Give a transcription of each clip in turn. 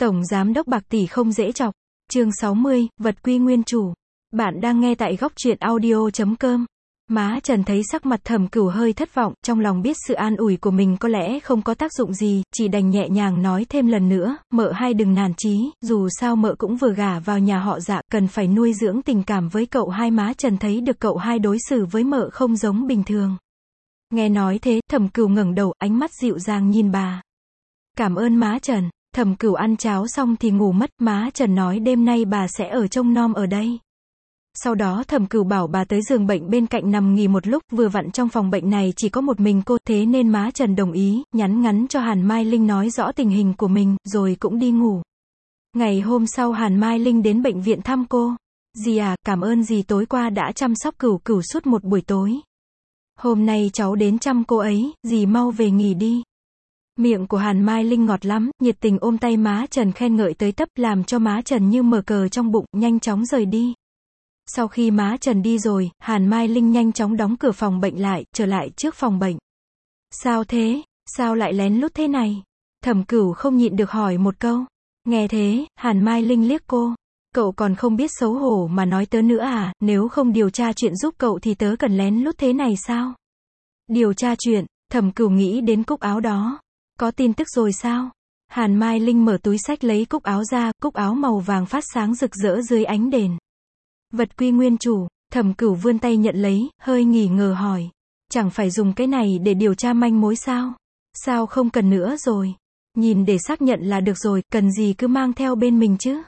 Tổng giám đốc bạc tỷ không dễ chọc. Chương 60, vật quy nguyên chủ. Bạn đang nghe tại góc truyện audio.com. Má Trần thấy sắc mặt Thẩm Cửu hơi thất vọng, trong lòng biết sự an ủi của mình có lẽ không có tác dụng gì, chỉ đành nhẹ nhàng nói thêm lần nữa, mợ hai đừng nản chí, dù sao mợ cũng vừa gả vào nhà họ Dạ, cần phải nuôi dưỡng tình cảm với cậu hai. Má Trần thấy được cậu hai đối xử với mợ không giống bình thường. Nghe nói thế, Thẩm Cửu ngẩng đầu, ánh mắt dịu dàng nhìn bà. Cảm ơn má Trần. Thẩm Cửu ăn cháo xong thì ngủ mất, má Trần nói đêm nay bà sẽ ở trông nom ở đây. Sau đó Thẩm Cửu bảo bà tới giường bệnh bên cạnh nằm nghỉ một lúc, vừa vặn trong phòng bệnh này chỉ có một mình cô, thế nên má Trần đồng ý, nhắn ngắn cho Hàn Mai Linh nói rõ tình hình của mình, rồi cũng đi ngủ. Ngày hôm sau Hàn Mai Linh đến bệnh viện thăm cô. Dì à, cảm ơn dì tối qua đã chăm sóc Cửu Cửu suốt một buổi tối. Hôm nay cháu đến chăm cô ấy, dì mau về nghỉ đi. Miệng của Hàn Mai Linh ngọt lắm, nhiệt tình ôm tay má Trần khen ngợi tới tấp, làm cho má Trần như mở cờ trong bụng, nhanh chóng rời đi. Sau khi má Trần đi rồi, Hàn Mai Linh nhanh chóng đóng cửa phòng bệnh lại, trở lại trước phòng bệnh. Sao thế? Sao lại lén lút thế này? Thẩm Cửu không nhịn được hỏi một câu. Nghe thế, Hàn Mai Linh liếc cô. Cậu còn không biết xấu hổ mà nói tớ nữa à, nếu không điều tra chuyện giúp cậu thì tớ cần lén lút thế này sao? Điều tra chuyện, Thẩm Cửu nghĩ đến cúc áo đó. Có tin tức rồi sao? Hàn Mai Linh mở túi xách lấy cúc áo ra, cúc áo màu vàng phát sáng rực rỡ dưới ánh đèn. Vật quy nguyên chủ. Thẩm Cửu vươn tay nhận lấy, hơi nghi ngờ hỏi. Chẳng phải dùng cái này để điều tra manh mối sao? Sao không cần nữa rồi? Nhìn để xác nhận là được rồi, cần gì cứ mang theo bên mình chứ?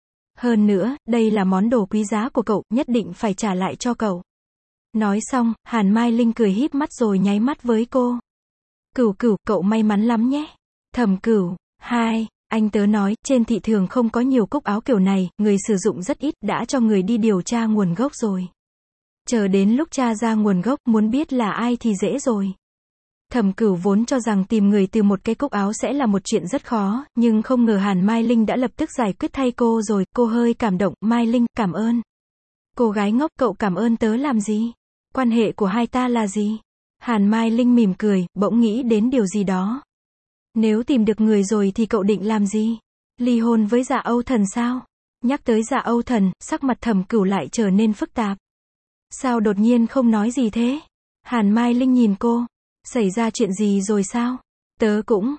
Hơn nữa, đây là món đồ quý giá của cậu, nhất định phải trả lại cho cậu. Nói xong, Hàn Mai Linh cười híp mắt rồi nháy mắt với cô. Cửu Cửu, cậu may mắn lắm nhé. Thẩm Cửu, anh tớ nói, trên thị trường không có nhiều cúc áo kiểu này, người sử dụng rất ít, đã cho người đi điều tra nguồn gốc rồi. Chờ đến lúc tra ra nguồn gốc, muốn biết là ai thì dễ rồi. Thẩm Cửu vốn cho rằng tìm người từ một cái cúc áo sẽ là một chuyện rất khó, nhưng không ngờ Hàn Mai Linh đã lập tức giải quyết thay cô rồi, cô hơi cảm động, Mai Linh, cảm ơn. Cô gái ngốc, cậu cảm ơn tớ làm gì? Quan hệ của hai ta là gì? Hàn Mai Linh mỉm cười, bỗng nghĩ đến điều gì đó. Nếu tìm được người rồi thì cậu định làm gì? Ly hôn với Dạ Âu Thần sao? Nhắc tới Dạ Âu Thần, sắc mặt Thẩm Cửu lại trở nên phức tạp. Sao đột nhiên không nói gì thế? Hàn Mai Linh nhìn cô. Xảy ra chuyện gì rồi sao? Tớ cũng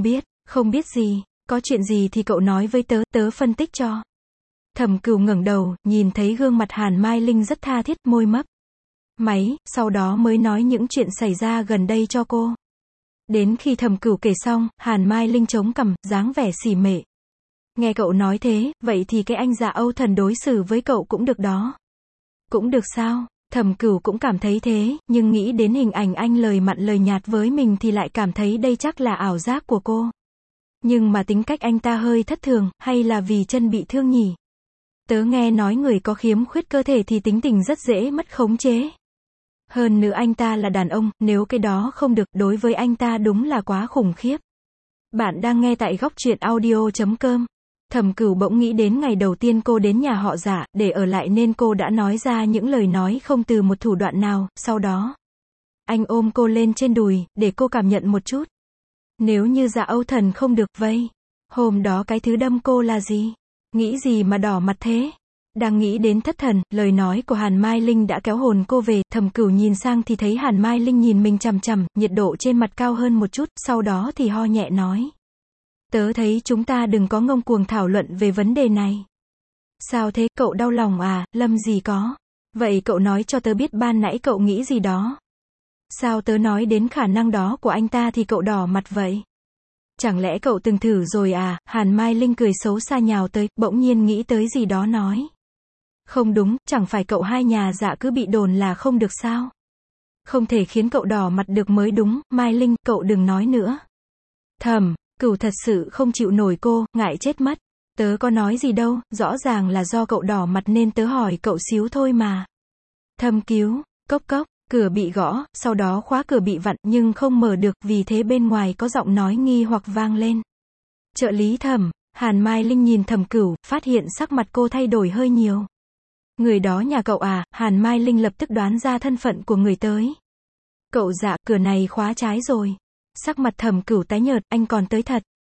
không biết gì. Có chuyện gì thì cậu nói với tớ, tớ phân tích cho. Thẩm Cửu ngẩng đầu, nhìn thấy gương mặt Hàn Mai Linh rất tha thiết, môi mấp máy, sau đó mới nói những chuyện xảy ra gần đây cho cô. Đến khi Thẩm Cửu kể xong, Hàn Mai Linh chống cằm, dáng vẻ xỉ mệ. Nghe cậu nói thế, vậy thì cái anh Dạ Âu Thần đối xử với cậu cũng được đó. Cũng được sao? Thẩm Cửu cũng cảm thấy thế, nhưng nghĩ đến hình ảnh anh lời mặn lời nhạt với mình thì lại cảm thấy đây chắc là ảo giác của cô. Nhưng mà tính cách anh ta hơi thất thường, hay là vì chân bị thương nhỉ? Tớ nghe nói người có khiếm khuyết cơ thể thì tính tình rất dễ mất khống chế. Hơn nữa anh ta là đàn ông, nếu cái đó không được, đối với anh ta đúng là quá khủng khiếp. Bạn đang nghe tại góc truyện audio.com. Thẩm Cửu bỗng nghĩ đến ngày đầu tiên cô đến nhà họ Dạ, để ở lại nên cô đã nói ra những lời nói không từ một thủ đoạn nào, sau đó. Anh ôm cô lên trên đùi, để cô cảm nhận một chút. Nếu như Dạ Âu Thần không được vây. Hôm đó cái thứ đâm cô là gì? Nghĩ gì mà đỏ mặt thế? Đang nghĩ đến thất thần, lời nói của Hàn Mai Linh đã kéo hồn cô về, Thẩm Cửu nhìn sang thì thấy Hàn Mai Linh nhìn mình chằm chằm, nhiệt độ trên mặt cao hơn một chút, sau đó thì ho nhẹ nói. Tớ thấy chúng ta đừng có ngông cuồng thảo luận về vấn đề này. Sao thế, cậu đau lòng à, Lâm gì có. Vậy cậu nói cho tớ biết ban nãy cậu nghĩ gì đó. Sao tớ nói đến khả năng đó của anh ta thì cậu đỏ mặt vậy? Chẳng lẽ cậu từng thử rồi à? Hàn Mai Linh cười xấu xa nhào tới, bỗng nhiên nghĩ tới gì đó nói. Không đúng, chẳng phải cậu hai nhà Dạ cứ bị đồn là không được sao? Không thể khiến cậu đỏ mặt được mới đúng, Mai Linh, cậu đừng nói nữa. Thẩm Cửu thật sự không chịu nổi cô, ngại chết mất. Tớ có nói gì đâu, rõ ràng là do cậu đỏ mặt nên tớ hỏi cậu xíu thôi mà. Thâm cứu, cốc cốc, cửa bị gõ, sau đó khóa cửa bị vặn nhưng không mở được, vì thế bên ngoài có giọng nói nghi hoặc vang lên. Trợ lý Thẩm. Hàn Mai Linh nhìn Thẩm Cửu, phát hiện sắc mặt cô thay đổi hơi nhiều. Người đó nhà cậu à? Hàn Mai Linh lập tức đoán ra thân phận của người tới. Cậu Dạ, cửa này khóa trái rồi. Sắc mặt Thẩm Cửu tái nhợt, anh còn tới thật.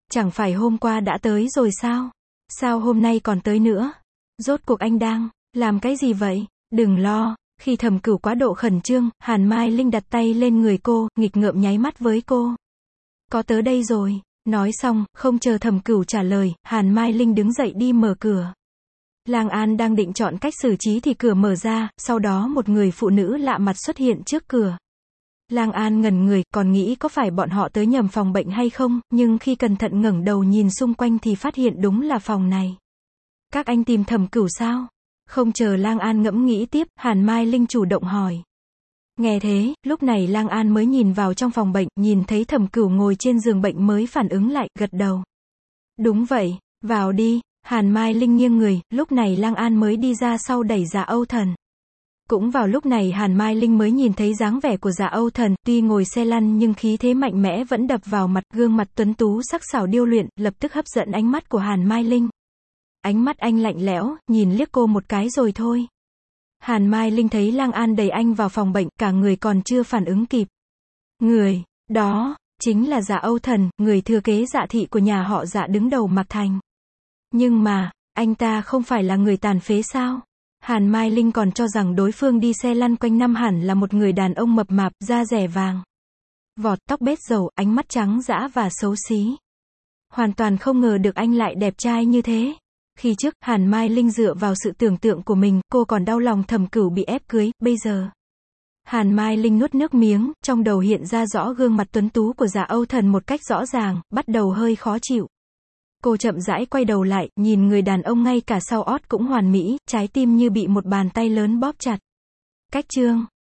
Chẳng phải hôm qua đã tới rồi sao? Sao hôm nay còn tới nữa? Rốt cuộc anh đang làm cái gì vậy? Đừng lo. Khi Thẩm Cửu quá độ khẩn trương, Hàn Mai Linh đặt tay lên người cô, nghịch ngợm nháy mắt với cô. Có tớ đây rồi. Nói xong, không chờ Thẩm Cửu trả lời, Hàn Mai Linh đứng dậy đi mở cửa. Lang An đang định chọn cách xử trí thì cửa mở ra, sau đó một người phụ nữ lạ mặt xuất hiện trước cửa. Lang An ngẩn người, còn nghĩ có phải bọn họ tới nhầm phòng bệnh hay không, nhưng khi cẩn thận ngẩng đầu nhìn xung quanh thì phát hiện đúng là phòng này. Các anh tìm Thẩm Cửu sao? Không chờ Lang An ngẫm nghĩ tiếp, Hàn Mai Linh chủ động hỏi. Nghe thế, lúc này Lang An mới nhìn vào trong phòng bệnh, nhìn thấy Thẩm Cửu ngồi trên giường bệnh mới phản ứng lại, gật đầu. Đúng vậy, vào đi. Hàn Mai Linh nghiêng người, lúc này Lang An mới đi ra sau đẩy Dạ Âu Thần. Cũng vào lúc này Hàn Mai Linh mới nhìn thấy dáng vẻ của Dạ Âu Thần, tuy ngồi xe lăn nhưng khí thế mạnh mẽ vẫn đập vào mặt, gương mặt tuấn tú sắc sảo điêu luyện, lập tức hấp dẫn ánh mắt của Hàn Mai Linh. Ánh mắt anh lạnh lẽo, nhìn liếc cô một cái rồi thôi. Hàn Mai Linh thấy Lang An đẩy anh vào phòng bệnh, cả người còn chưa phản ứng kịp. Người đó chính là Dạ Âu Thần, người thừa kế Dạ thị của nhà họ Dạ đứng đầu Mạc Thành. Nhưng mà, anh ta không phải là người tàn phế sao? Hàn Mai Linh còn cho rằng đối phương đi xe lăn quanh năm hẳn là một người đàn ông mập mạp, da rẻ vàng. Vọt, tóc bết dầu, ánh mắt trắng dã và xấu xí. Hoàn toàn không ngờ được anh lại đẹp trai như thế. Khi trước, Hàn Mai Linh dựa vào sự tưởng tượng của mình, cô còn đau lòng Thẩm Cửu bị ép cưới, bây giờ. Hàn Mai Linh nuốt nước miếng, trong đầu hiện ra rõ gương mặt tuấn tú của Dạ Âu Thần một cách rõ ràng, bắt đầu hơi khó chịu. Cô chậm rãi quay đầu lại, nhìn người đàn ông ngay cả sau ót cũng hoàn mỹ, trái tim như bị một bàn tay lớn bóp chặt. Cách chương